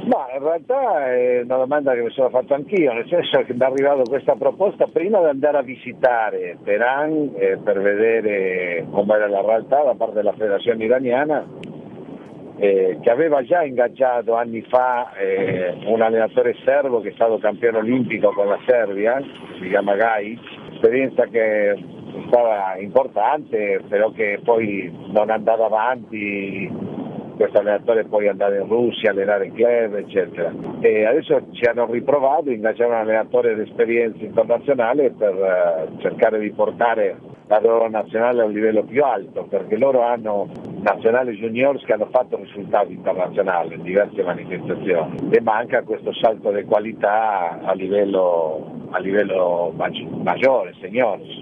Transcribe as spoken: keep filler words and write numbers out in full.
Ma in realtà è una domanda che mi sono fatto anch'io, nel senso che mi è arrivata questa proposta prima di andare a visitare Teheran eh, per vedere com'era la realtà da parte della federazione iraniana, eh, che aveva già ingaggiato anni fa eh, un allenatore serbo che è stato campione olimpico con la Serbia, si chiama Gajic, esperienza che stava importante, però che poi non andava avanti. Questo allenatore poi è andato in Russia a allenare club, eccetera. E adesso ci hanno riprovato, ingaggiare un allenatore di esperienza internazionale per uh, cercare di portare la loro nazionale a un livello più alto, perché loro hanno nazionali juniors che hanno fatto risultati internazionali in diverse manifestazioni e manca questo salto di qualità a livello, a livello maggiore, seniors.